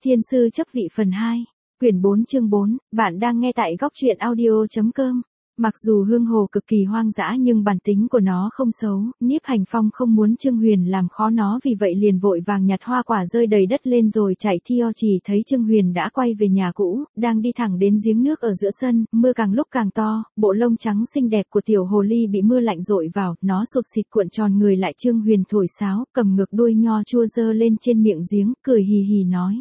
Thiên sư chấp vị phần 2, quyển 4 chương 4, bạn đang nghe tại góc truyện audio.com. Mặc dù hương hồ cực kỳ hoang dã nhưng bản tính của nó không xấu, Niếp Hành Phong không muốn Trương Huyền làm khó nó, vì vậy liền vội vàng nhặt hoa quả rơi đầy đất lên rồi chạy theo. Chỉ thấy Trương Huyền đã quay về nhà cũ, đang đi thẳng đến giếng nước ở giữa sân, mưa càng lúc càng to, bộ lông trắng xinh đẹp của tiểu hồ ly bị mưa lạnh dội vào, nó sụt sịt cuộn tròn người lại. Trương Huyền thổi sáo, cầm ngược đuôi nho chua giơ lên trên miệng giếng, cười hì hì nói: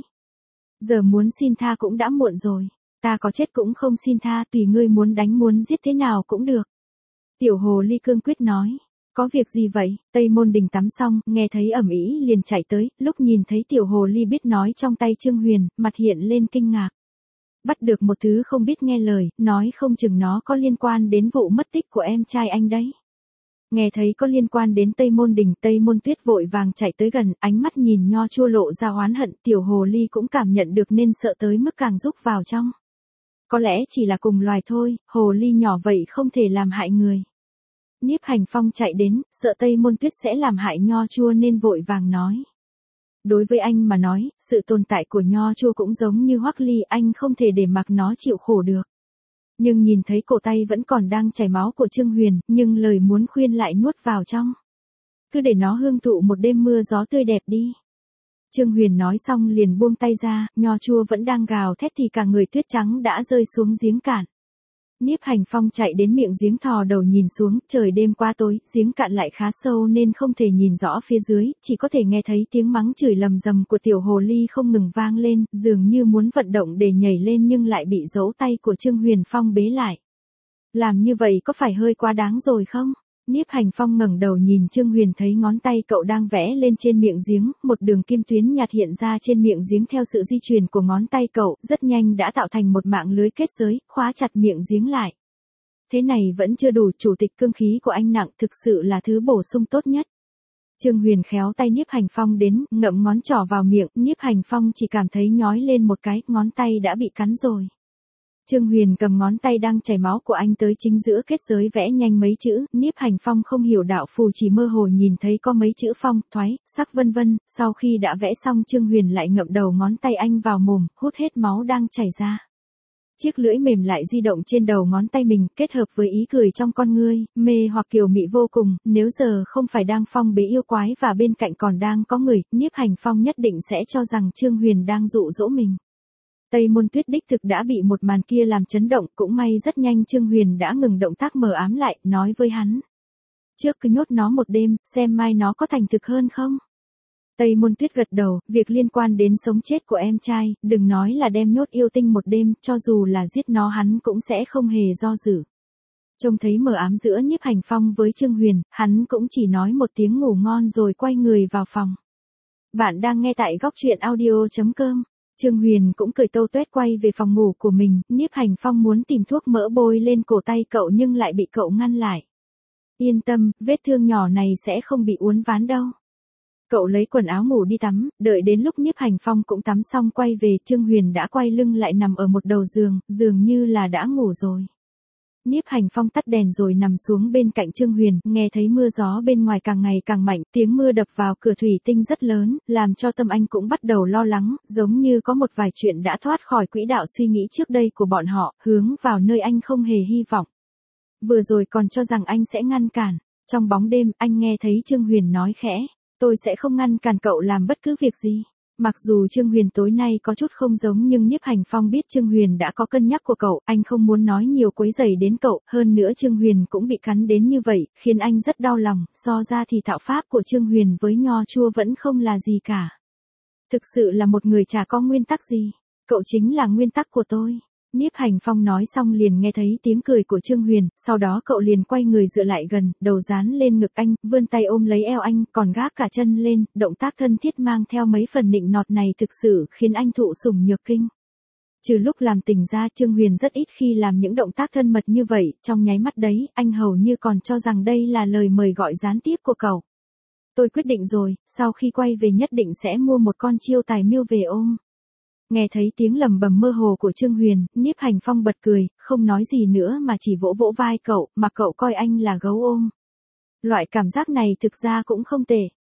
giờ muốn xin tha cũng đã muộn rồi. Ta có chết cũng không xin tha, tùy ngươi muốn đánh muốn giết thế nào cũng được. Tiểu hồ ly cương quyết nói. Có việc gì vậy? Tây Môn Đình tắm xong, nghe thấy ầm ĩ liền chạy tới, lúc nhìn thấy tiểu hồ ly biết nói trong tay Trương Huyền, mặt hiện lên kinh ngạc. Bắt được một thứ không biết nghe lời, nói không chừng nó có liên quan đến vụ mất tích của em trai anh đấy. Nghe thấy có liên quan đến Tây Môn Đình, Tây Môn Tuyết vội vàng chạy tới gần, ánh mắt nhìn nho chua lộ ra oán hận. Tiểu hồ ly cũng cảm nhận được nên sợ tới mức càng rúc vào trong. Có lẽ chỉ là cùng loài thôi, hồ ly nhỏ vậy không thể làm hại người. Niếp Hành Phong chạy đến, sợ Tây Môn Tuyết sẽ làm hại nho chua nên vội vàng nói. Đối với anh mà nói, sự tồn tại của nho chua cũng giống như Hoắc Ly, anh không thể để mặc nó chịu khổ được. Nhưng nhìn thấy cổ tay vẫn còn đang chảy máu của Trương Huyền, nhưng lời muốn khuyên lại nuốt vào trong. Cứ để nó hưởng thụ một đêm mưa gió tươi đẹp đi. Trương Huyền nói xong liền buông tay ra, nho chua vẫn đang gào thét thì cả người tuyết trắng đã rơi xuống giếng cạn. Niếp Hành Phong chạy đến miệng giếng thò đầu nhìn xuống, trời đêm qua tối, giếng cạn lại khá sâu nên không thể nhìn rõ phía dưới, chỉ có thể nghe thấy tiếng mắng chửi lầm rầm của tiểu hồ ly không ngừng vang lên, dường như muốn vận động để nhảy lên nhưng lại bị dấu tay của Trương Huyền Phong bế lại. Làm như vậy có phải hơi quá đáng rồi không? Niếp Hành Phong ngẩng đầu nhìn Trương Huyền, thấy ngón tay cậu đang vẽ lên trên miệng giếng, một đường kim tuyến nhạt hiện ra trên miệng giếng theo sự di chuyển của ngón tay cậu, rất nhanh đã tạo thành một mạng lưới kết giới, khóa chặt miệng giếng lại. Thế này vẫn chưa đủ, chủ tịch, cương khí của anh nặng, thực sự là thứ bổ sung tốt nhất. Trương Huyền khéo tay Niếp Hành Phong đến, ngậm ngón trỏ vào miệng, Niếp Hành Phong chỉ cảm thấy nhói lên một cái, ngón tay đã bị cắn rồi. Trương Huyền cầm ngón tay đang chảy máu của anh tới chính giữa kết giới vẽ nhanh mấy chữ, Niếp Hành Phong không hiểu đạo phù, chỉ mơ hồ nhìn thấy có mấy chữ phong, thoái, sắc vân vân. Sau khi đã vẽ xong, Trương Huyền lại ngậm đầu ngón tay anh vào mồm, hút hết máu đang chảy ra. Chiếc lưỡi mềm lại di động trên đầu ngón tay mình, kết hợp với ý cười trong con ngươi, mê hoặc kiều mị vô cùng. Nếu giờ không phải đang phong bế yêu quái và bên cạnh còn đang có người, Niếp Hành Phong nhất định sẽ cho rằng Trương Huyền đang dụ dỗ mình. Tây Môn Tuyết đích thực đã bị một màn kia làm chấn động, cũng may rất nhanh Trương Huyền đã ngừng động tác mờ ám lại, nói với hắn. Trước cứ nhốt nó một đêm, xem mai nó có thành thực hơn không? Tây Môn Tuyết gật đầu, việc liên quan đến sống chết của em trai, đừng nói là đem nhốt yêu tinh một đêm, cho dù là giết nó hắn cũng sẽ không hề do dự. Trông thấy mờ ám giữa Niếp Hành Phong với Trương Huyền, hắn cũng chỉ nói một tiếng ngủ ngon rồi quay người vào phòng. Bạn đang nghe tại góc truyện audio.com. Trương Huyền cũng cười tâu tuét quay về phòng ngủ của mình, Niếp Hành Phong muốn tìm thuốc mỡ bôi lên cổ tay cậu nhưng lại bị cậu ngăn lại. Yên tâm, vết thương nhỏ này sẽ không bị uốn ván đâu. Cậu lấy quần áo ngủ đi tắm, đợi đến lúc Niếp Hành Phong cũng tắm xong quay về, Trương Huyền đã quay lưng lại nằm ở một đầu giường, dường như là đã ngủ rồi. Niếp Hành Phong tắt đèn rồi nằm xuống bên cạnh Trương Huyền, nghe thấy mưa gió bên ngoài càng ngày càng mạnh, tiếng mưa đập vào cửa thủy tinh rất lớn, làm cho tâm anh cũng bắt đầu lo lắng, giống như có một vài chuyện đã thoát khỏi quỹ đạo suy nghĩ trước đây của bọn họ, hướng vào nơi anh không hề hy vọng. Vừa rồi còn cho rằng anh sẽ ngăn cản, trong bóng đêm, anh nghe thấy Trương Huyền nói khẽ, tôi sẽ không ngăn cản cậu làm bất cứ việc gì. Mặc dù Trương Huyền tối nay có chút không giống nhưng Niếp Hành Phong biết Trương Huyền đã có cân nhắc của cậu, anh không muốn nói nhiều quấy rầy đến cậu, hơn nữa Trương Huyền cũng bị cắn đến như vậy, khiến anh rất đau lòng, so ra thì thạo pháp của Trương Huyền với nho chua vẫn không là gì cả. Thực sự là một người chả có nguyên tắc gì, cậu chính là nguyên tắc của tôi. Niếp Hành Phong nói xong liền nghe thấy tiếng cười của Trương Huyền, sau đó cậu liền quay người dựa lại gần, đầu dán lên ngực anh, vươn tay ôm lấy eo anh, còn gác cả chân lên, động tác thân thiết mang theo mấy phần nịnh nọt này thực sự khiến anh thụ sủng nhược kinh. Trừ lúc làm tình ra, Trương Huyền rất ít khi làm những động tác thân mật như vậy, trong nháy mắt đấy, anh hầu như còn cho rằng đây là lời mời gọi gián tiếp của cậu. Tôi quyết định rồi, sau khi quay về nhất định sẽ mua một con chiêu tài miêu về ôm. Nghe thấy tiếng lầm bầm mơ hồ của Trương Huyền, Niếp Hành Phong bật cười, không nói gì nữa mà chỉ vỗ vỗ vai cậu, mà cậu coi anh là gấu ôm. Loại cảm giác này thực ra cũng không tệ.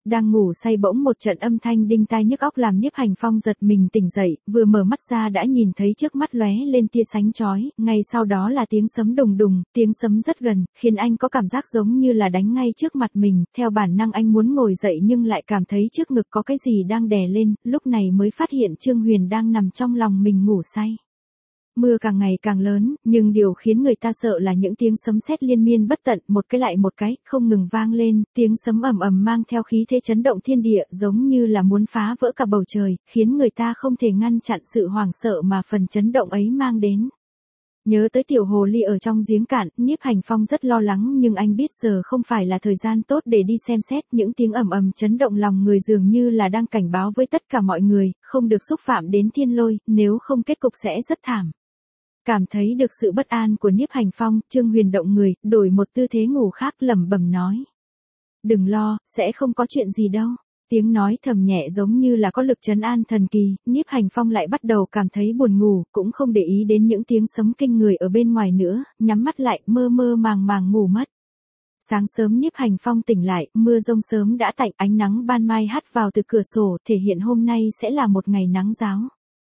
Đang ngủ say bỗng một trận âm thanh đinh tai nhức óc làm Nhiếp Hành Phong giật mình tỉnh dậy, vừa mở mắt ra đã nhìn thấy trước mắt lóe lên tia sáng chói, ngay sau đó là tiếng sấm đùng đùng, tiếng sấm rất gần, khiến anh có cảm giác giống như là đánh ngay trước mặt mình, theo bản năng anh muốn ngồi dậy nhưng lại cảm thấy trước ngực có cái gì đang đè lên, lúc này mới phát hiện Trương Huyền đang nằm trong lòng mình ngủ say. Mưa càng ngày càng lớn, nhưng điều khiến người ta sợ là những tiếng sấm sét liên miên bất tận, một cái lại một cái, không ngừng vang lên, tiếng sấm ầm ầm mang theo khí thế chấn động thiên địa, giống như là muốn phá vỡ cả bầu trời, khiến người ta không thể ngăn chặn sự hoảng sợ mà phần chấn động ấy mang đến. Nhớ tới tiểu hồ ly ở trong giếng cạn, Nhiếp Hành Phong rất lo lắng nhưng anh biết giờ không phải là thời gian tốt để đi xem xét, những tiếng ầm ầm chấn động lòng người dường như là đang cảnh báo với tất cả mọi người, không được xúc phạm đến thiên lôi, nếu không kết cục sẽ rất thảm. Cảm thấy được sự bất an của Nhiếp Hành Phong, Trương Huyền động người, đổi một tư thế ngủ khác lẩm bẩm nói. Đừng lo, sẽ không có chuyện gì đâu. Tiếng nói thầm nhẹ giống như là có lực trấn an thần kỳ, Nhiếp Hành Phong lại bắt đầu cảm thấy buồn ngủ, cũng không để ý đến những tiếng sấm kinh người ở bên ngoài nữa, nhắm mắt lại, mơ mơ màng màng ngủ mất. Sáng sớm Nhiếp Hành Phong tỉnh lại, mưa rông sớm đã tạnh, ánh nắng ban mai hắt vào từ cửa sổ, thể hiện hôm nay sẽ là một ngày nắng ráo.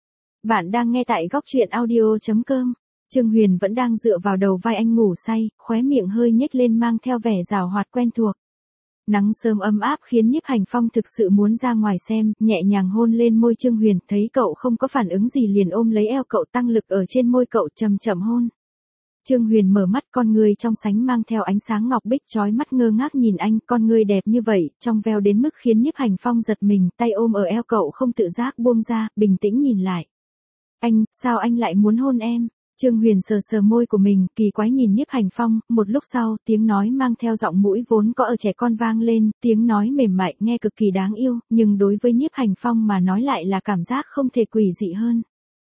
Bạn đang nghe tại góc truyện audio.com. Trương Huyền vẫn đang dựa vào đầu vai anh ngủ say, khóe miệng hơi nhếch lên mang theo vẻ giảo hoạt quen thuộc. Nắng sớm ấm áp khiến Nhiếp Hành Phong thực sự muốn ra ngoài xem, nhẹ nhàng hôn lên môi Trương Huyền, thấy cậu không có phản ứng gì liền ôm lấy eo cậu tăng lực ở trên môi cậu chậm chậm hôn. Trương Huyền mở mắt, con người trong sánh mang theo ánh sáng ngọc bích chói mắt ngơ ngác nhìn anh, con người đẹp như vậy, trong veo đến mức khiến Nhiếp Hành Phong giật mình, tay ôm ở eo cậu không tự giác buông ra, bình tĩnh nhìn lại. Anh, sao anh lại muốn hôn em? Trương Huyền sờ sờ môi của mình, kỳ quái nhìn Nhiếp Hành Phong, một lúc sau, tiếng nói mang theo giọng mũi vốn có ở trẻ con vang lên, tiếng nói mềm mại, nghe cực kỳ đáng yêu, nhưng đối với Nhiếp Hành Phong mà nói lại là cảm giác không thể quỷ dị hơn.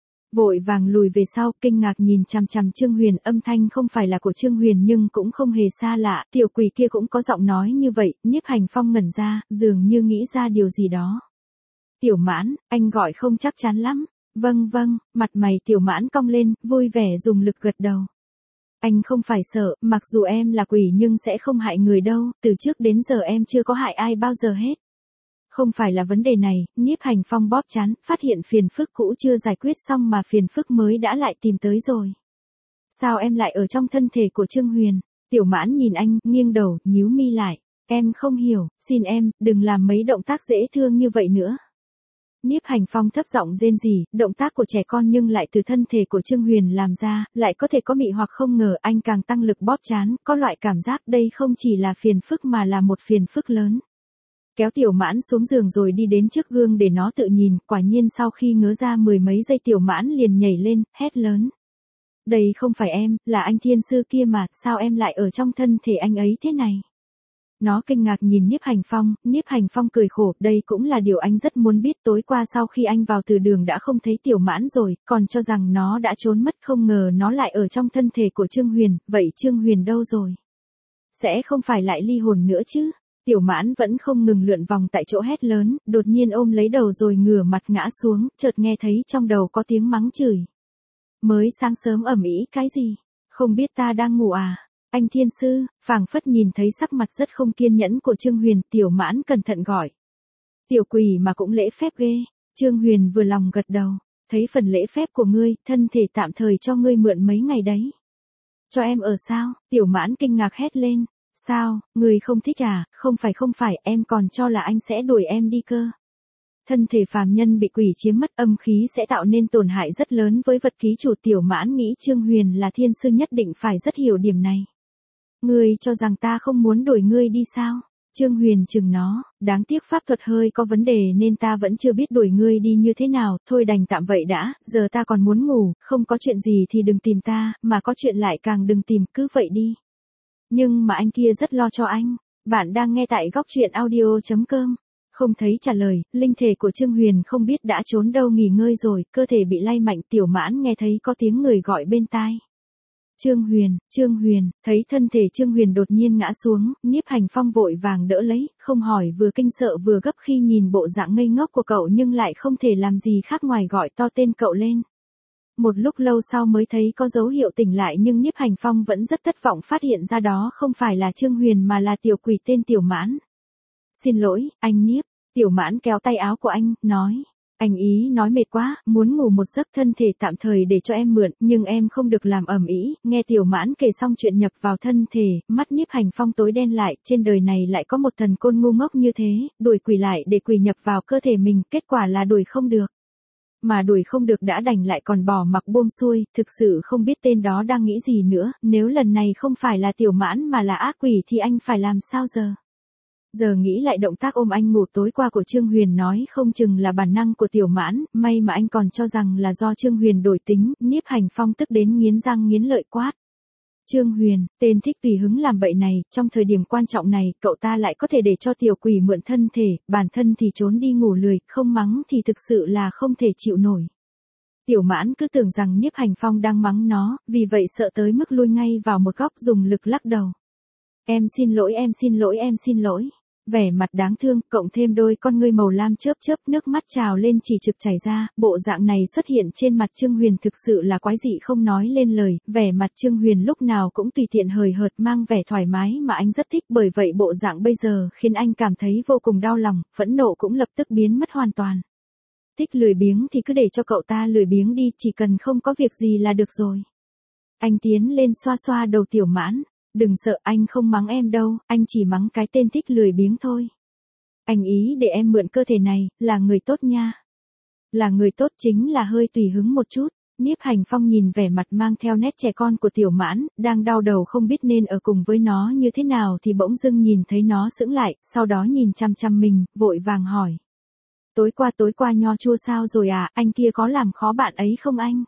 Vội vàng lùi về sau, kinh ngạc nhìn chằm chằm Trương Huyền, âm thanh không phải là của Trương Huyền nhưng cũng không hề xa lạ, tiểu quỷ kia cũng có giọng nói như vậy, Nhiếp Hành Phong ngẩn ra, dường như nghĩ ra điều gì đó. Tiểu Mãn, anh gọi không chắc chắn lắm. Vâng, mặt mày Tiểu Mãn cong lên, vui vẻ dùng lực gật đầu. Anh không phải sợ, mặc dù em là quỷ nhưng sẽ không hại người đâu, từ trước đến giờ em chưa có hại ai bao giờ hết. Không phải là vấn đề này, Nhiếp Hành Phong bóp trán, phát hiện phiền phức cũ chưa giải quyết xong mà phiền phức mới đã lại tìm tới rồi. Sao em lại ở trong thân thể của Trương Huyền? Tiểu Mãn nhìn anh, nghiêng đầu, nhíu mi lại. Em không hiểu, xin em, đừng làm mấy động tác dễ thương như vậy nữa. Nhiếp Hành Phong thấp giọng rên rỉ, động tác của trẻ con nhưng lại từ thân thể của Trương Huyền làm ra, lại có thể có mị hoặc không ngờ anh càng tăng lực bóp trán, có loại cảm giác đây không chỉ là phiền phức mà là một phiền phức lớn. Kéo Tiểu Mãn xuống giường rồi đi đến trước gương để nó tự nhìn, quả nhiên sau khi ngớ ra mười mấy giây Tiểu Mãn liền nhảy lên, hét lớn. Đây không phải em, là anh thiên sư kia mà, sao em lại ở trong thân thể anh ấy thế này? Nó kinh ngạc nhìn Nhiếp Hành Phong cười khổ, đây cũng là điều anh rất muốn biết, tối qua sau khi anh vào từ đường đã không thấy Tiểu Mãn rồi, còn cho rằng nó đã trốn mất, không ngờ nó lại ở trong thân thể của Trương Huyền, vậy Trương Huyền đâu rồi? Sẽ không phải lại ly hồn nữa chứ? Tiểu Mãn vẫn không ngừng lượn vòng tại chỗ hét lớn, đột nhiên ôm lấy đầu rồi ngửa mặt ngã xuống, chợt nghe thấy trong đầu có tiếng mắng chửi. Mới sáng sớm ầm ĩ cái gì? Không biết ta đang ngủ à? Anh thiên sư, phảng phất nhìn thấy sắc mặt rất không kiên nhẫn của Trương Huyền, Tiểu Mãn cẩn thận gọi. Tiểu quỷ mà cũng lễ phép ghê. Trương Huyền vừa lòng gật đầu, thấy phần lễ phép của ngươi, thân thể tạm thời cho ngươi mượn mấy ngày đấy. Cho em ở sao? Tiểu Mãn kinh ngạc hét lên. Sao, ngươi không thích à? Không phải, em còn cho là anh sẽ đuổi em đi cơ. Thân thể phàm nhân bị quỷ chiếm mất, âm khí sẽ tạo nên tổn hại rất lớn với vật ký chủ. Tiểu Mãn nghĩ Trương Huyền là thiên sư nhất định phải rất hiểu điểm này. Ngươi cho rằng ta không muốn đuổi ngươi đi sao? Trương Huyền chừng nó, đáng tiếc pháp thuật hơi có vấn đề nên ta vẫn chưa biết đuổi ngươi đi như thế nào, thôi đành tạm vậy đã, giờ ta còn muốn ngủ, không có chuyện gì thì đừng tìm ta, mà có chuyện lại càng đừng tìm, cứ vậy đi. Nhưng mà anh kia rất lo cho anh. Bạn đang nghe tại góc truyện audio.com. Không thấy trả lời, linh thể của Trương Huyền không biết đã trốn đâu nghỉ ngơi rồi, cơ thể bị lay mạnh. Tiểu Mãn nghe thấy có tiếng người gọi bên tai. Trương Huyền, thấy thân thể Trương Huyền đột nhiên ngã xuống, Nhiếp Hành Phong vội vàng đỡ lấy, không hỏi vừa kinh sợ vừa gấp khi nhìn bộ dạng ngây ngốc của cậu nhưng lại không thể làm gì khác ngoài gọi to tên cậu lên. Một lúc lâu sau mới thấy có dấu hiệu tỉnh lại nhưng Nhiếp Hành Phong vẫn rất thất vọng phát hiện ra đó không phải là Trương Huyền mà là tiểu quỷ tên Tiểu Mãn. xin lỗi, anh Niếp. Tiểu Mãn kéo tay áo của anh, nói. Anh ý nói mệt quá, muốn ngủ một giấc thân thể tạm thời để cho em mượn, nhưng em không được làm ầm ĩ. Nghe Tiểu Mãn kể xong chuyện nhập vào thân thể, mắt Niếp Hành Phong tối đen lại, trên đời này lại có một thần côn ngu ngốc như thế, đuổi quỷ lại để quỷ nhập vào cơ thể mình, kết quả là đuổi không được. Mà đuổi không được đã đành lại còn bỏ mặc buông xuôi, thực sự không biết tên đó đang nghĩ gì nữa, nếu lần này không phải là Tiểu Mãn mà là ác quỷ thì anh phải làm sao giờ? Giờ nghĩ lại động tác ôm anh ngủ tối qua của Trương Huyền nói không chừng là bản năng của Tiểu Mãn, may mà anh còn cho rằng là do Trương Huyền đổi tính, Niếp Hành Phong tức đến nghiến răng nghiến lợi quát. Trương Huyền, tên thích tùy hứng làm bậy này, trong thời điểm quan trọng này, cậu ta lại có thể để cho tiểu quỷ mượn thân thể, bản thân thì trốn đi ngủ lười, không mắng thì thực sự là không thể chịu nổi. Tiểu Mãn cứ tưởng rằng Niếp Hành Phong đang mắng nó, vì vậy sợ tới mức lui ngay vào một góc dùng lực lắc đầu. Em xin lỗi, em xin lỗi, em xin lỗi. Vẻ mặt đáng thương, cộng thêm đôi con ngươi màu lam chớp chớp, nước mắt trào lên chỉ trực chảy ra, bộ dạng này xuất hiện trên mặt Trương Huyền thực sự là quái dị không nói lên lời, vẻ mặt Trương Huyền lúc nào cũng tùy tiện hời hợt mang vẻ thoải mái mà anh rất thích, bởi vậy bộ dạng bây giờ khiến anh cảm thấy vô cùng đau lòng, phẫn nộ cũng lập tức biến mất hoàn toàn. Thích lười biếng thì cứ để cho cậu ta lười biếng đi, chỉ cần không có việc gì là được rồi. Anh tiến lên xoa xoa đầu Tiểu Mãn. Đừng sợ, anh không mắng em đâu, anh chỉ mắng cái tên thích lười biếng thôi. Anh ý để em mượn cơ thể này, là người tốt nha. Là người tốt chính là hơi tùy hứng một chút. Niếp Hành Phong nhìn vẻ mặt mang theo nét trẻ con của Tiểu Mãn, đang đau đầu không biết nên ở cùng với nó như thế nào thì bỗng dưng nhìn thấy nó sững lại, sau đó nhìn chăm chăm mình, vội vàng hỏi. Tối qua Nho Chua sao rồi à, anh kia có làm khó bạn ấy không anh?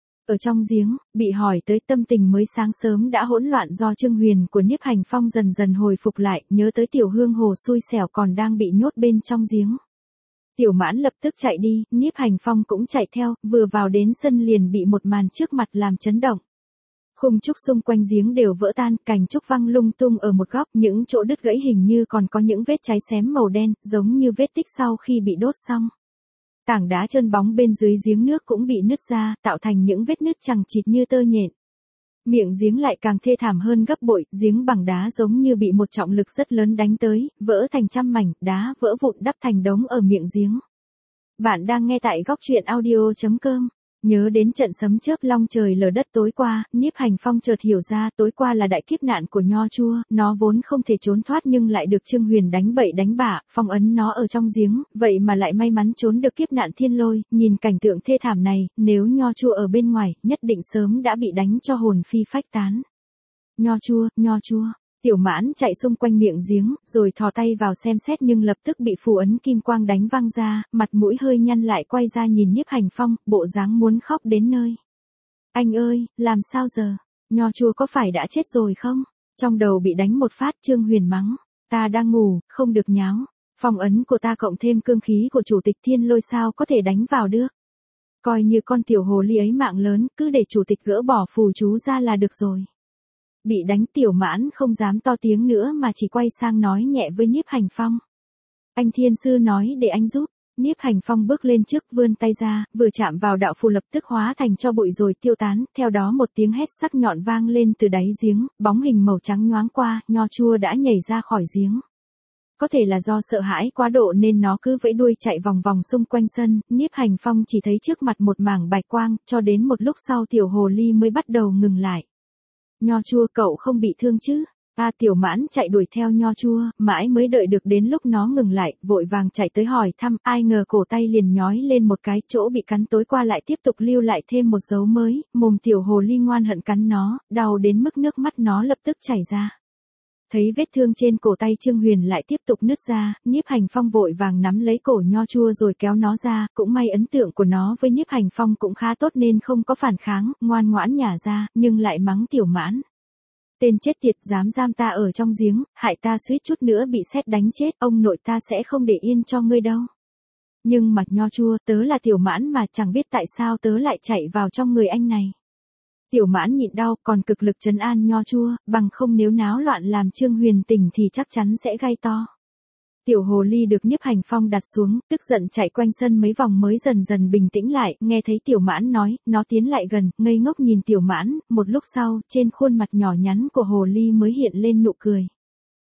Ở trong giếng, bị hỏi tới tâm tình mới sáng sớm đã hỗn loạn do Trương Huyền của Niếp Hành Phong dần dần hồi phục lại, nhớ tới Tiểu Hương Hồ xui xẻo còn đang bị nhốt bên trong giếng. Tiểu Mãn lập tức chạy đi, Niếp Hành Phong cũng chạy theo, vừa vào đến sân liền bị một màn trước mặt làm chấn động. Khung trúc xung quanh giếng đều vỡ tan, cành trúc văng lung tung ở một góc, những chỗ đứt gãy hình như còn có những vết cháy xém màu đen, giống như vết tích sau khi bị đốt xong. Tảng đá trơn bóng bên dưới giếng nước cũng bị nứt ra, tạo thành những vết nứt chằng chịt như tơ nhện. Miệng giếng lại càng thê thảm hơn gấp bội, giếng bằng đá giống như bị một trọng lực rất lớn đánh tới, vỡ thành trăm mảnh, đá vỡ vụn đắp thành đống ở miệng giếng. Bạn đang nghe tại góc truyện audio.com. Nhớ đến trận sấm chớp long trời lở đất tối qua, Niếp Hành Phong chợt hiểu ra tối qua là đại kiếp nạn của Nho Chua, nó vốn không thể trốn thoát nhưng lại được Trương Huyền đánh bậy đánh bạ, phong ấn nó ở trong giếng, vậy mà lại may mắn trốn được kiếp nạn thiên lôi, nhìn cảnh tượng thê thảm này, nếu Nho Chua ở bên ngoài, nhất định sớm đã bị đánh cho hồn phi phách tán. Nho Chua. Tiểu Mãn chạy xung quanh miệng giếng, rồi thò tay vào xem xét nhưng lập tức bị phù ấn kim quang đánh văng ra, mặt mũi hơi nhăn lại quay ra nhìn Niếp Hành Phong, bộ dáng muốn khóc đến nơi. Anh ơi, làm sao giờ? Nho Chua có phải đã chết rồi không? Trong đầu bị đánh một phát, Trương Huyền mắng. Ta đang ngủ, không được nháo. Phong ấn của ta cộng thêm cương khí của chủ tịch Thiên Lôi sao có thể đánh vào được? Coi như con tiểu hồ ly ấy mạng lớn, cứ để chủ tịch gỡ bỏ phù chú ra là được rồi. Bị đánh Tiểu Mãn không dám to tiếng nữa mà chỉ quay sang nói nhẹ với Niếp Hành Phong. Anh Thiên Sư nói để anh giúp. Niếp Hành Phong bước lên trước vươn tay ra, vừa chạm vào đạo phù lập tức hóa thành cho bụi rồi tiêu tán, theo đó một tiếng hét sắc nhọn vang lên từ đáy giếng, bóng hình màu trắng nhoáng qua, Nho Chua đã nhảy ra khỏi giếng. Có thể là do sợ hãi quá độ nên nó cứ vẫy đuôi chạy vòng vòng xung quanh sân, Niếp Hành Phong chỉ thấy trước mặt một mảng bạch quang, cho đến một lúc sau tiểu hồ ly mới bắt đầu ngừng lại. Nho Chua cậu không bị thương chứ? Tiểu Mãn chạy đuổi theo Nho Chua, mãi mới đợi được đến lúc nó ngừng lại, vội vàng chạy tới hỏi thăm, ai ngờ cổ tay liền nhói lên một cái, chỗ bị cắn tối qua lại tiếp tục lưu lại thêm một dấu mới, mồm tiểu hồ ly ngoan hận cắn nó, đau đến mức nước mắt nó lập tức chảy ra. Thấy vết thương trên cổ tay Trương Huyền lại tiếp tục nứt ra, Niếp Hành Phong vội vàng nắm lấy cổ Nho Chua rồi kéo nó ra, cũng may ấn tượng của nó với Niếp Hành Phong cũng khá tốt nên không có phản kháng, ngoan ngoãn nhả ra, nhưng lại mắng Tiểu Mãn. Tên chết tiệt dám giam ta ở trong giếng, hại ta suýt chút nữa bị sét đánh chết, ông nội ta sẽ không để yên cho ngươi đâu. Nhưng mà Nho Chua, tớ là Tiểu Mãn mà chẳng biết tại sao tớ lại chạy vào trong người anh này. Tiểu Mãn nhịn đau còn cực lực trấn an Nho Chua, bằng không nếu náo loạn làm Trương Huyền tỉnh thì chắc chắn sẽ gai to. Tiểu hồ ly được Niếp Hành Phong đặt xuống, tức giận chạy quanh sân mấy vòng mới dần dần bình tĩnh lại, nghe thấy Tiểu Mãn nói, nó tiến lại gần, ngây ngốc nhìn Tiểu Mãn, một lúc sau, trên khuôn mặt nhỏ nhắn của hồ ly mới hiện lên nụ cười.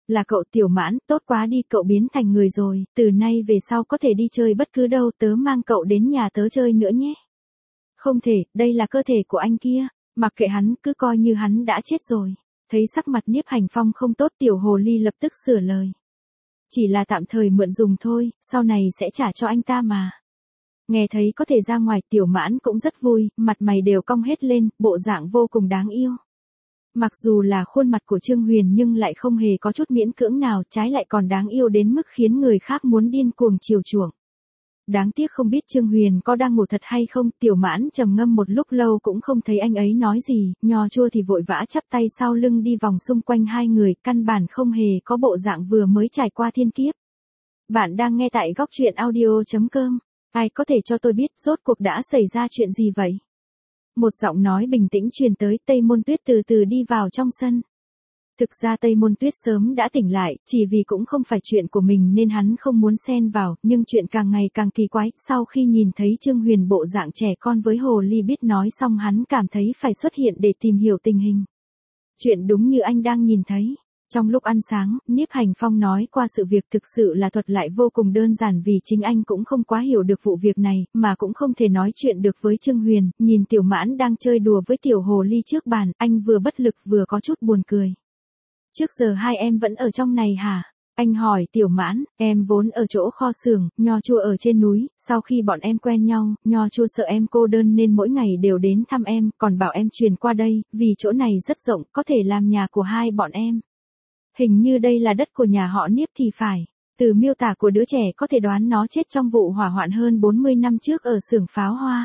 Là cậu Tiểu Mãn, tốt quá đi, cậu biến thành người rồi, từ nay về sau có thể đi chơi bất cứ đâu, tớ mang cậu đến nhà tớ chơi nữa nhé. Không thể, đây là cơ thể của anh kia, mặc kệ hắn, cứ coi như hắn đã chết rồi. Thấy sắc mặt Niếp Hành Phong không tốt, tiểu hồ ly lập tức sửa lời. Chỉ là tạm thời mượn dùng thôi, sau này sẽ trả cho anh ta mà. Nghe thấy có thể ra ngoài, Tiểu Mãn cũng rất vui, mặt mày đều cong hết lên, bộ dạng vô cùng đáng yêu. Mặc dù là khuôn mặt của Trương Huyền nhưng lại không hề có chút miễn cưỡng nào, trái lại còn đáng yêu đến mức khiến người khác muốn điên cuồng chiều chuộng. Đáng tiếc không biết Trương Huyền có đang ngủ thật hay không, Tiểu Mãn trầm ngâm một lúc lâu cũng không thấy anh ấy nói gì, Nho Chua thì vội vã chắp tay sau lưng đi vòng xung quanh hai người, căn bản không hề có bộ dạng vừa mới trải qua thiên kiếp. Bạn đang nghe tại góc truyện audio.com. Ai có thể cho tôi biết rốt cuộc đã xảy ra chuyện gì vậy? Một giọng nói bình tĩnh truyền tới, Tây Môn Tuyết từ từ đi vào trong sân. Thực ra Tây Môn Tuyết sớm đã tỉnh lại, chỉ vì cũng không phải chuyện của mình nên hắn không muốn xen vào, nhưng chuyện càng ngày càng kỳ quái, sau khi nhìn thấy Trương Huyền bộ dạng trẻ con với hồ ly biết nói xong hắn cảm thấy phải xuất hiện để tìm hiểu tình hình. Chuyện đúng như anh đang nhìn thấy. Trong lúc ăn sáng, Niếp Hành Phong nói qua sự việc thực sự là thuật lại vô cùng đơn giản vì chính anh cũng không quá hiểu được vụ việc này, mà cũng không thể nói chuyện được với Trương Huyền, nhìn Tiểu Mãn đang chơi đùa với tiểu hồ ly trước bàn, anh vừa bất lực vừa có chút buồn cười. Trước giờ hai em vẫn ở trong này hả? Anh hỏi Tiểu Mãn, em vốn ở chỗ kho xưởng, Nho Chua ở trên núi, sau khi bọn em quen nhau, Nho Chua sợ em cô đơn nên mỗi ngày đều đến thăm em, còn bảo em truyền qua đây, vì chỗ này rất rộng, có thể làm nhà của hai bọn em. Hình như đây là đất của nhà họ Niếp thì phải. Từ miêu tả của đứa trẻ có thể đoán nó chết trong vụ hỏa hoạn hơn 40 năm trước ở xưởng pháo hoa.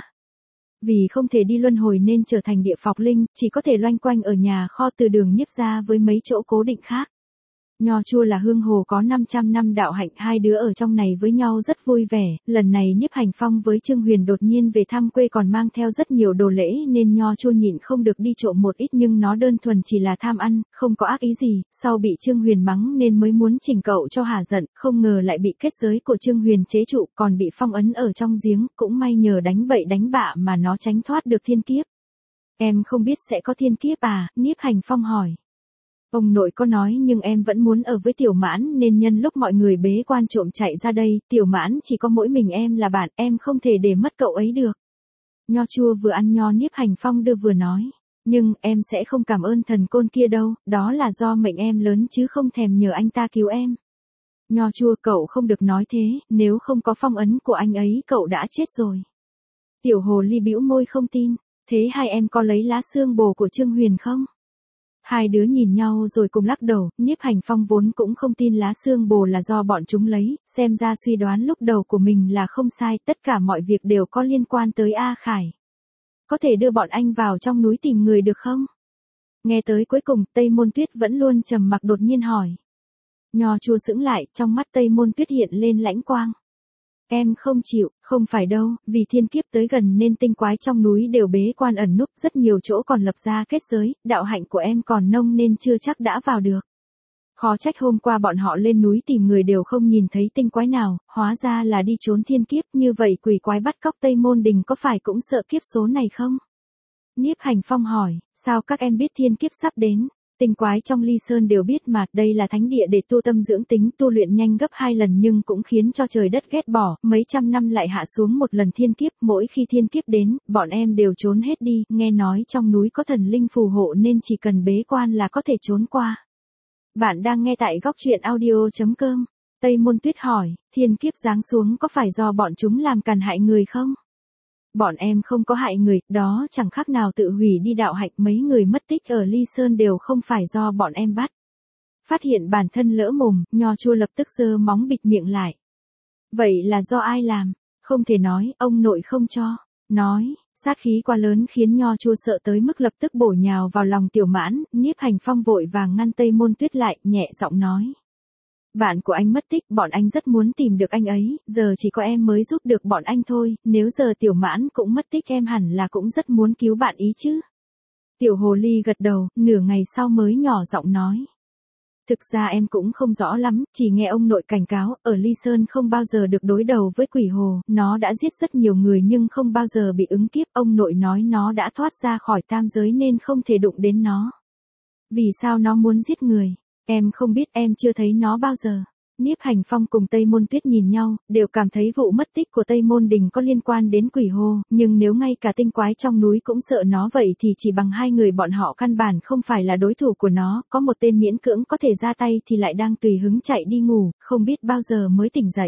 Vì không thể đi luân hồi nên trở thành địa phọc linh, chỉ có thể loanh quanh ở nhà kho từ đường Niếp ra với mấy chỗ cố định khác. Nho Chua là hương hồ có 500 năm đạo hạnh, hai đứa ở trong này với nhau rất vui vẻ, lần này Niếp Hành Phong với Trương Huyền đột nhiên về thăm quê còn mang theo rất nhiều đồ lễ nên Nho Chua nhịn không được đi trộm một ít nhưng nó đơn thuần chỉ là tham ăn, không có ác ý gì, sau bị Trương Huyền mắng nên mới muốn chỉnh cậu cho hả giận, không ngờ lại bị kết giới của Trương Huyền chế trụ còn bị phong ấn ở trong giếng, cũng may nhờ đánh bậy đánh bạ mà nó tránh thoát được thiên kiếp. Em không biết sẽ có thiên kiếp à? Niếp Hành Phong hỏi. Ông nội có nói nhưng em vẫn muốn ở với Tiểu Mãn nên nhân lúc mọi người bế quan trộm chạy ra đây, Tiểu Mãn chỉ có mỗi mình em là bạn, em không thể để mất cậu ấy được. Nho Chua vừa ăn nho Niếp Hành Phong đưa vừa nói, nhưng em sẽ không cảm ơn thần côn kia đâu, đó là do mệnh em lớn chứ không thèm nhờ anh ta cứu em. Nho Chua cậu không được nói thế, nếu không có phong ấn của anh ấy cậu đã chết rồi. Tiểu hồ ly bĩu môi không tin, thế hai em có lấy lá xương bồ của Trương Huyền không? Hai đứa nhìn nhau rồi cùng lắc đầu, Niếp Hành Phong vốn cũng không tin lá xương bồ là do bọn chúng lấy, xem ra suy đoán lúc đầu của mình là không sai, tất cả mọi việc đều có liên quan tới A Khải. Có thể đưa bọn anh vào trong núi tìm người được không? Nghe tới cuối cùng, Tây Môn Tuyết vẫn luôn trầm mặc đột nhiên hỏi. Nho Chua sững lại, trong mắt Tây Môn Tuyết hiện lên lãnh quang. Em không chịu, không phải đâu, vì thiên kiếp tới gần nên tinh quái trong núi đều bế quan ẩn núp, rất nhiều chỗ còn lập ra kết giới, đạo hạnh của em còn nông nên chưa chắc đã vào được. Khó trách hôm qua bọn họ lên núi tìm người đều không nhìn thấy tinh quái nào, hóa ra là đi trốn thiên kiếp, như vậy quỷ quái bắt cóc Tây Môn Đình có phải cũng sợ kiếp số này không? Niếp Hành Phong hỏi, sao các em biết thiên kiếp sắp đến? Tinh quái trong Ly Sơn đều biết mà, đây là thánh địa để tu tâm dưỡng tính, tu luyện nhanh gấp 2 lần nhưng cũng khiến cho trời đất ghét bỏ, mấy trăm năm lại hạ xuống một lần thiên kiếp, mỗi khi thiên kiếp đến, bọn em đều trốn hết đi, nghe nói trong núi có thần linh phù hộ nên chỉ cần bế quan là có thể trốn qua. Bạn đang nghe tại góc truyện audio.com. Tây Môn Tuyết hỏi, thiên kiếp giáng xuống có phải do bọn chúng làm càn hại người không? Bọn em không có hại người, đó chẳng khác nào tự hủy đi đạo hạnh, mấy người mất tích ở Ly Sơn đều không phải do bọn em bắt. Phát hiện bản thân lỡ mồm, Nho Chua lập tức giơ móng bịt miệng lại. Vậy là do ai làm? Không thể nói, ông nội không cho. Nói, sát khí quá lớn khiến Nho Chua sợ tới mức lập tức bổ nhào vào lòng Tiểu Mãn, Niếp Hành Phong vội vàng ngăn Tây Môn Tuyết lại, nhẹ giọng nói. Bạn của anh mất tích, bọn anh rất muốn tìm được anh ấy, giờ chỉ có em mới giúp được bọn anh thôi, nếu giờ Tiểu Mãn cũng mất tích em hẳn là cũng rất muốn cứu bạn ý chứ. Tiểu hồ ly gật đầu, nửa ngày sau mới nhỏ giọng nói. Thực ra em cũng không rõ lắm, chỉ nghe ông nội cảnh cáo, ở Ly Sơn không bao giờ được đối đầu với quỷ hồ, nó đã giết rất nhiều người nhưng không bao giờ bị ứng kiếp, ông nội nói nó đã thoát ra khỏi tam giới nên không thể đụng đến nó. Vì sao nó muốn giết người? Em không biết, em chưa thấy nó bao giờ. Niếp Hành Phong cùng Tây Môn Tuyết nhìn nhau, đều cảm thấy vụ mất tích của Tây Môn Đình có liên quan đến quỷ hồ, nhưng nếu ngay cả tinh quái trong núi cũng sợ nó vậy thì chỉ bằng hai người bọn họ căn bản không phải là đối thủ của nó, có một tên miễn cưỡng có thể ra tay thì lại đang tùy hứng chạy đi ngủ, không biết bao giờ mới tỉnh dậy.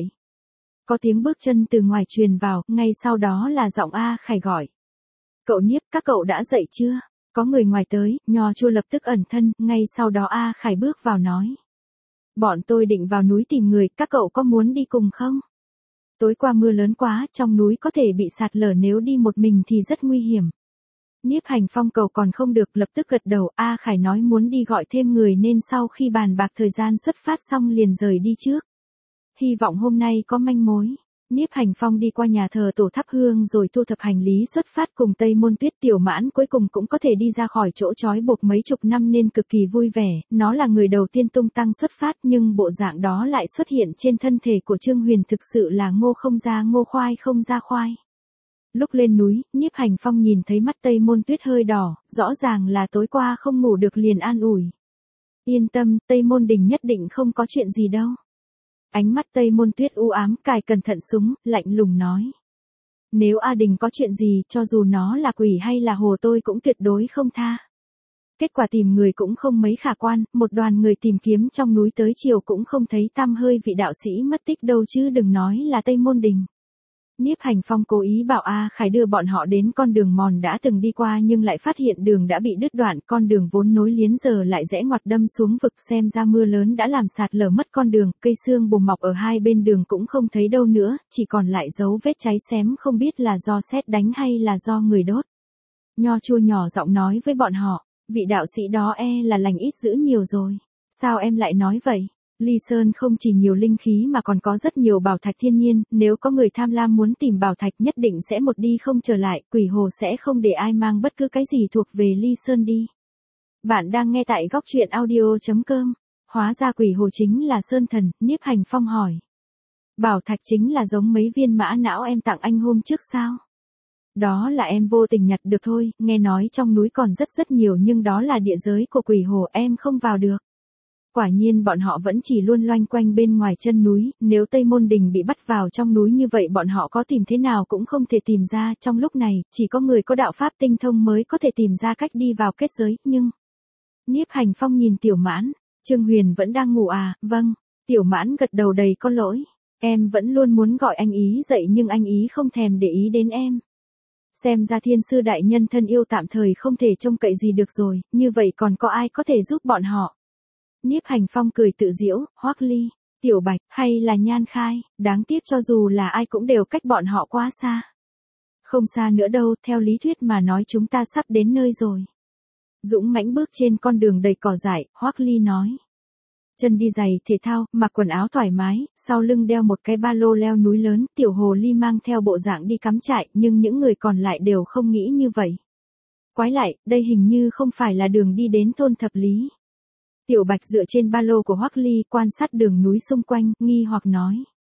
Có tiếng bước chân từ ngoài truyền vào, ngay sau đó là giọng A Khải gọi. Cậu Niếp, các cậu đã dậy chưa? Có người ngoài tới, Nho Chua lập tức ẩn thân, ngay sau đó A Khải bước vào nói. Bọn tôi định vào núi tìm người, các cậu có muốn đi cùng không? Tối qua mưa lớn quá, trong núi có thể bị sạt lở, nếu đi một mình thì rất nguy hiểm. Niếp Hành Phong cầu còn không được, lập tức gật đầu. A Khải nói muốn đi gọi thêm người nên sau khi bàn bạc thời gian xuất phát xong liền rời đi trước. Hy vọng hôm nay có manh mối. Niếp Hành Phong đi qua nhà thờ tổ thắp hương rồi thu thập hành lý xuất phát cùng Tây Môn Tuyết. Tiểu Mãn cuối cùng cũng có thể đi ra khỏi chỗ trói buộc mấy chục năm nên cực kỳ vui vẻ, nó là người đầu tiên tung tăng xuất phát nhưng bộ dạng đó lại xuất hiện trên thân thể của Trương Huyền, thực sự là ngô không ra ngô khoai không ra khoai. Lúc lên núi, Niếp Hành Phong nhìn thấy mắt Tây Môn Tuyết hơi đỏ, rõ ràng là tối qua không ngủ được liền an ủi. Yên tâm, Tây Môn Đình nhất định không có chuyện gì đâu. Ánh mắt Tây Môn Tuyết u ám, cài cẩn thận súng, lạnh lùng nói. Nếu A Đình có chuyện gì, cho dù nó là quỷ hay là hồ tôi cũng tuyệt đối không tha. Kết quả tìm người cũng không mấy khả quan, một đoàn người tìm kiếm trong núi tới chiều cũng không thấy tăm hơi vị đạo sĩ mất tích đâu chứ đừng nói là Tây Môn Đình. Niếp Hành Phong cố ý bảo A Khải đưa bọn họ đến con đường mòn đã từng đi qua nhưng lại phát hiện đường đã bị đứt đoạn, con đường vốn nối liền giờ lại rẽ ngoặt đâm xuống vực, xem ra mưa lớn đã làm sạt lở mất con đường, cây xương bùm mọc ở hai bên đường cũng không thấy đâu nữa, chỉ còn lại dấu vết cháy xém, không biết là do sét đánh hay là do người đốt. Nho Chua nhỏ giọng nói với bọn họ, vị đạo sĩ đó là lành ít dữ nhiều rồi. Sao em lại nói vậy? Ly Sơn không chỉ nhiều linh khí mà còn có rất nhiều bảo thạch thiên nhiên, nếu có người tham lam muốn tìm bảo thạch nhất định sẽ một đi không trở lại, quỷ hồ sẽ không để ai mang bất cứ cái gì thuộc về Ly Sơn đi. Bạn đang nghe tại góc truyện audio.com. Hóa ra quỷ hồ chính là Sơn Thần, Niếp Hành Phong hỏi. Bảo thạch chính là giống mấy viên mã não em tặng anh hôm trước sao? Đó là em vô tình nhặt được thôi, nghe nói trong núi còn rất nhiều nhưng đó là địa giới của quỷ hồ, em không vào được. Quả nhiên bọn họ vẫn chỉ luôn loanh quanh bên ngoài chân núi, nếu Tây Môn Đình bị bắt vào trong núi như vậy bọn họ có tìm thế nào cũng không thể tìm ra, trong lúc này, chỉ có người có đạo pháp tinh thông mới có thể tìm ra cách đi vào kết giới, nhưng... Niếp Hành Phong nhìn Tiểu Mãn, Trương Huyền vẫn đang ngủ à, vâng, Tiểu Mãn gật đầu đầy có lỗi, em vẫn luôn muốn gọi anh ý dậy nhưng anh ý không thèm để ý đến em. Xem ra Thiên Sư đại nhân thân yêu tạm thời không thể trông cậy gì được rồi, như vậy còn có ai có thể giúp bọn họ? Niếp Hành Phong cười tự giễu, Hoắc Ly, Tiểu Bạch, hay là Nhan Khai, đáng tiếc cho dù là ai cũng đều cách bọn họ quá xa. Không xa nữa đâu, theo lý thuyết mà nói chúng ta sắp đến nơi rồi. Dũng mãnh bước trên con đường đầy cỏ dại, Hoắc Ly nói. Chân đi giày thể thao, mặc quần áo thoải mái, sau lưng đeo một cái ba lô leo núi lớn, Tiểu Hồ Ly mang theo bộ dạng đi cắm trại, nhưng những người còn lại đều không nghĩ như vậy. Quái lại, đây hình như không phải là đường đi đến thôn Thập Lý. Tiểu Bạch dựa trên ba lô của Hoắc Ly quan sát đường núi xung quanh, nghi hoặc nói.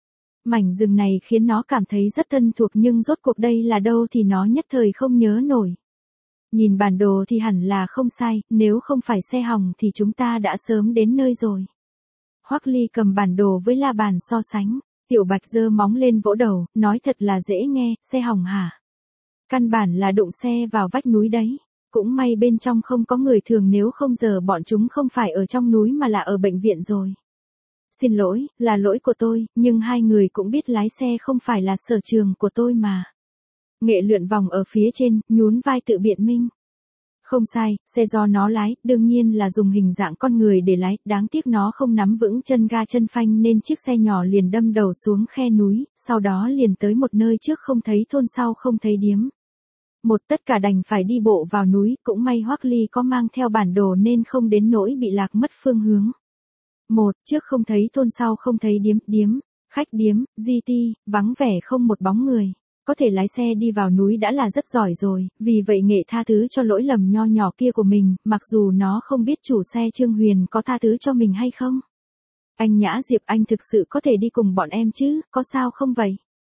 Mảnh rừng này khiến nó cảm thấy rất thân thuộc nhưng rốt cuộc đây là đâu thì nó nhất thời không nhớ nổi. Nhìn bản đồ thì hẳn là không sai, nếu không phải xe hỏng thì chúng ta đã sớm đến nơi rồi. Hoắc Ly cầm bản đồ với la bàn so sánh, Tiểu Bạch giơ móng lên vỗ đầu, nói thật là dễ nghe, xe hỏng hả? Căn bản là đụng xe vào vách núi đấy. Cũng may bên trong không có người thường nếu không giờ bọn chúng không phải ở trong núi mà là ở bệnh viện rồi. Xin lỗi, là lỗi của tôi, nhưng hai người cũng biết lái xe không phải là sở trường của tôi mà. Nghệ lượn vòng ở phía trên, nhún vai tự biện minh. Không sai, xe do nó lái, đương nhiên là dùng hình dạng con người để lái, đáng tiếc nó không nắm vững chân ga chân phanh nên chiếc xe nhỏ liền đâm đầu xuống khe núi, sau đó liền tới một nơi trước không thấy thôn sau không thấy điếm. Một tất cả đành phải đi bộ vào núi, cũng may Hoắc Ly có mang theo bản đồ nên không đến nỗi bị lạc mất phương hướng. Một, trước không thấy thôn sau không thấy điếm, khách điếm, di ti, vắng vẻ không một bóng người. Có thể lái xe đi vào núi đã là rất giỏi rồi, vì vậy Nghệ tha thứ cho lỗi lầm nho nhỏ kia của mình, mặc dù nó không biết chủ xe Trương Huyền có tha thứ cho mình hay không. Anh Nhã Diệp, anh thực sự có thể đi cùng bọn em chứ, có sao không vậy?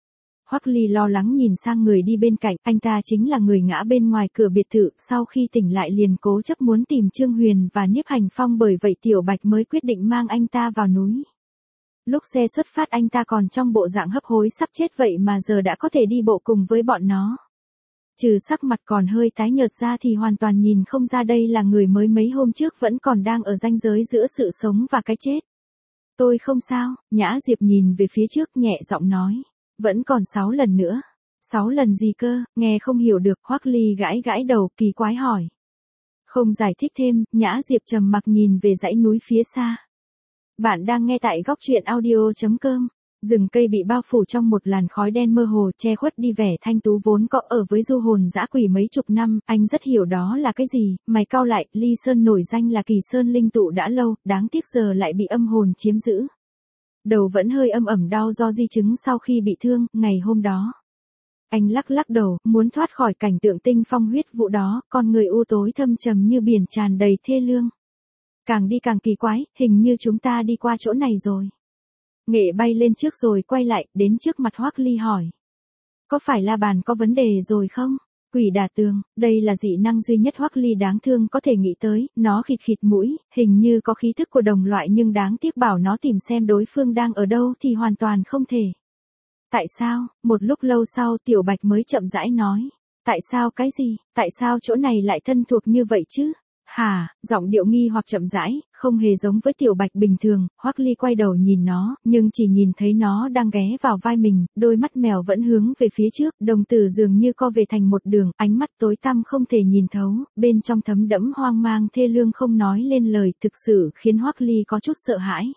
Hoắc Ly lo lắng nhìn sang người đi bên cạnh, anh ta chính là người ngã bên ngoài cửa biệt thự, sau khi tỉnh lại liền cố chấp muốn tìm Trương Huyền và Niếp Hành Phong, bởi vậy Tiểu Bạch mới quyết định mang anh ta vào núi. Lúc xe xuất phát anh ta còn trong bộ dạng hấp hối sắp chết vậy mà giờ đã có thể đi bộ cùng với bọn nó. Trừ sắc mặt còn hơi tái nhợt ra thì hoàn toàn nhìn không ra đây là người mới mấy hôm trước vẫn còn đang ở ranh giới giữa sự sống và cái chết. Tôi không sao, Nhã Diệp nhìn về phía trước nhẹ giọng nói. Vẫn còn 6 lần nữa. 6 lần gì cơ, nghe không hiểu được, Hoắc Ly gãi gãi đầu kỳ quái hỏi. Không giải thích thêm, Nhã Diệp trầm mặc nhìn về dãy núi phía xa. Bạn đang nghe tại góc truyện audio.com. Rừng cây bị bao phủ trong một làn khói đen mơ hồ che khuất đi vẻ thanh tú vốn có ở với du hồn dã quỷ mấy chục năm, anh rất hiểu đó là cái gì, mày cau lại, Ly Sơn nổi danh là Kỳ Sơn linh tụ đã lâu, đáng tiếc giờ lại bị âm hồn chiếm giữ. Đầu vẫn hơi âm ẩm đau do di chứng sau khi bị thương, ngày hôm đó. Anh lắc lắc đầu, muốn thoát khỏi cảnh tượng tinh phong huyết vụ đó, con người u tối thâm trầm như biển tràn đầy thê lương. Càng đi càng kỳ quái, hình như chúng ta đi qua chỗ này rồi. Nghệ bay lên trước rồi quay lại, đến trước mặt Hoắc Ly hỏi. Có phải La Bàn có vấn đề rồi không? Quỷ đả tường, đây là dị năng duy nhất Hoắc Ly đáng thương có thể nghĩ tới, nó khịt khịt mũi, hình như có khí thức của đồng loại nhưng đáng tiếc bảo nó tìm xem đối phương đang ở đâu thì hoàn toàn không thể. Tại sao? Một lúc lâu sau Tiểu Bạch mới chậm rãi nói. Tại sao cái gì? Tại sao chỗ này lại thân thuộc như vậy chứ? Hả, giọng điệu nghi hoặc chậm rãi, không hề giống với Tiểu Bạch bình thường, Hoắc Ly quay đầu nhìn nó, nhưng chỉ nhìn thấy nó đang ghé vào vai mình, đôi mắt mèo vẫn hướng về phía trước, đồng tử dường như co về thành một đường, ánh mắt tối tăm không thể nhìn thấu, bên trong thấm đẫm hoang mang thê lương không nói lên lời, thực sự khiến Hoắc Ly có chút sợ hãi.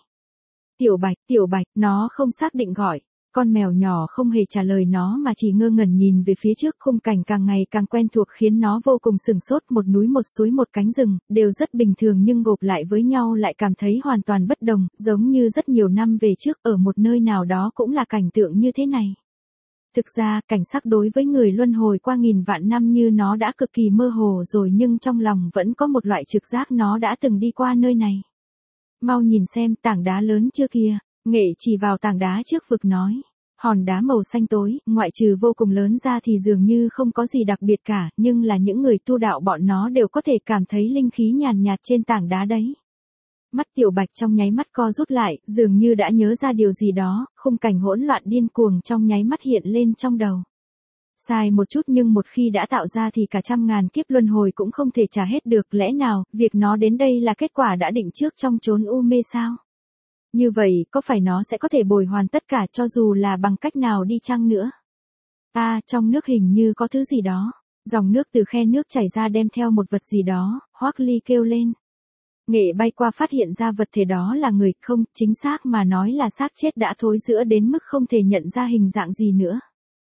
Tiểu Bạch, nó không xác định gọi. Con mèo nhỏ không hề trả lời nó mà chỉ ngơ ngẩn nhìn về phía trước, khung cảnh càng ngày càng quen thuộc khiến nó vô cùng sửng sốt, một núi một suối một cánh rừng, đều rất bình thường nhưng gộp lại với nhau lại cảm thấy hoàn toàn bất đồng, giống như rất nhiều năm về trước ở một nơi nào đó cũng là cảnh tượng như thế này. Thực ra, cảnh sắc đối với người luân hồi qua nghìn vạn năm như nó đã cực kỳ mơ hồ rồi nhưng trong lòng vẫn có một loại trực giác nó đã từng đi qua nơi này. Mau nhìn xem tảng đá lớn chưa kìa. Nghệ chỉ vào tảng đá trước vực nói. Hòn đá màu xanh tối, ngoại trừ vô cùng lớn ra thì dường như không có gì đặc biệt cả, nhưng là những người tu đạo bọn nó đều có thể cảm thấy linh khí nhàn nhạt trên tảng đá đấy. Mắt Tiểu Bạch trong nháy mắt co rút lại, dường như đã nhớ ra điều gì đó, khung cảnh hỗn loạn điên cuồng trong nháy mắt hiện lên trong đầu. Sai một chút nhưng một khi đã tạo ra thì cả trăm ngàn kiếp luân hồi cũng không thể trả hết được, lẽ nào, việc nó đến đây là kết quả đã định trước trong chốn u mê sao? Như vậy, có phải nó sẽ có thể bồi hoàn tất cả cho dù là bằng cách nào đi chăng nữa? Trong nước hình như có thứ gì đó. Dòng nước từ khe nước chảy ra đem theo một vật gì đó, Hoắc Ly kêu lên. Nghệ bay qua phát hiện ra vật thể đó là người, không, chính xác mà nói là xác chết đã thối rữa đến mức không thể nhận ra hình dạng gì nữa.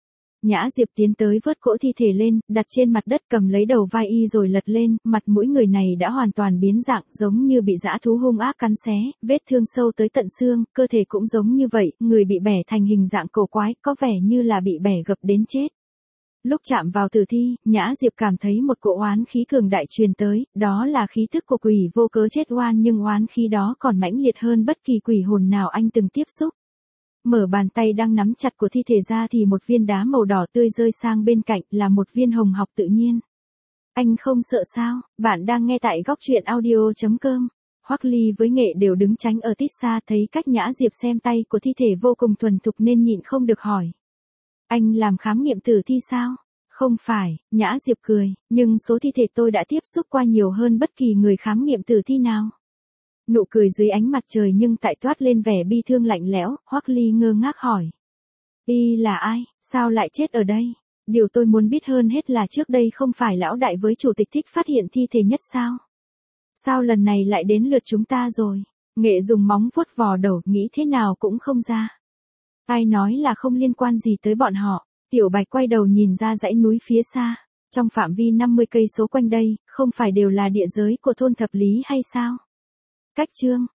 Nhã Diệp tiến tới vớt cỗ thi thể lên, đặt trên mặt đất cầm lấy đầu vai y rồi lật lên, mặt mũi người này đã hoàn toàn biến dạng giống như bị dã thú hung ác cắn xé, vết thương sâu tới tận xương, cơ thể cũng giống như vậy, người bị bẻ thành hình dạng cổ quái, có vẻ như là bị bẻ gập đến chết. Lúc chạm vào tử thi, Nhã Diệp cảm thấy một cỗ oán khí cường đại truyền tới, đó là khí thức của quỷ vô cớ chết oan nhưng oán khí đó còn mãnh liệt hơn bất kỳ quỷ hồn nào anh từng tiếp xúc. Mở bàn tay đang nắm chặt của thi thể ra thì một viên đá màu đỏ tươi rơi sang bên cạnh là một viên hồng học tự nhiên. Anh không sợ sao? Bạn đang nghe tại góc truyện audio.com. Hoắc Ly với Nghệ đều đứng tránh ở tít xa thấy cách Nhã Diệp xem tay của thi thể vô cùng thuần thục nên nhịn không được hỏi. Anh làm khám nghiệm tử thi sao? Không phải, Nhã Diệp cười, nhưng số thi thể tôi đã tiếp xúc qua nhiều hơn bất kỳ người khám nghiệm tử thi nào. Nụ cười dưới ánh mặt trời nhưng tại toát lên vẻ bi thương lạnh lẽo, Hoắc Ly ngơ ngác hỏi. Y là ai, sao lại chết ở đây? Điều tôi muốn biết hơn hết là trước đây không phải lão đại với chủ tịch thích phát hiện thi thể nhất sao? Sao lần này lại đến lượt chúng ta rồi? Nghệ dùng móng vuốt vò đầu, nghĩ thế nào cũng không ra. Ai nói là không liên quan gì tới bọn họ? Tiểu Bạch quay đầu nhìn ra dãy núi phía xa. Trong phạm vi 50 cây số quanh đây, không phải đều là địa giới của thôn Thập Lý hay sao? Cách chương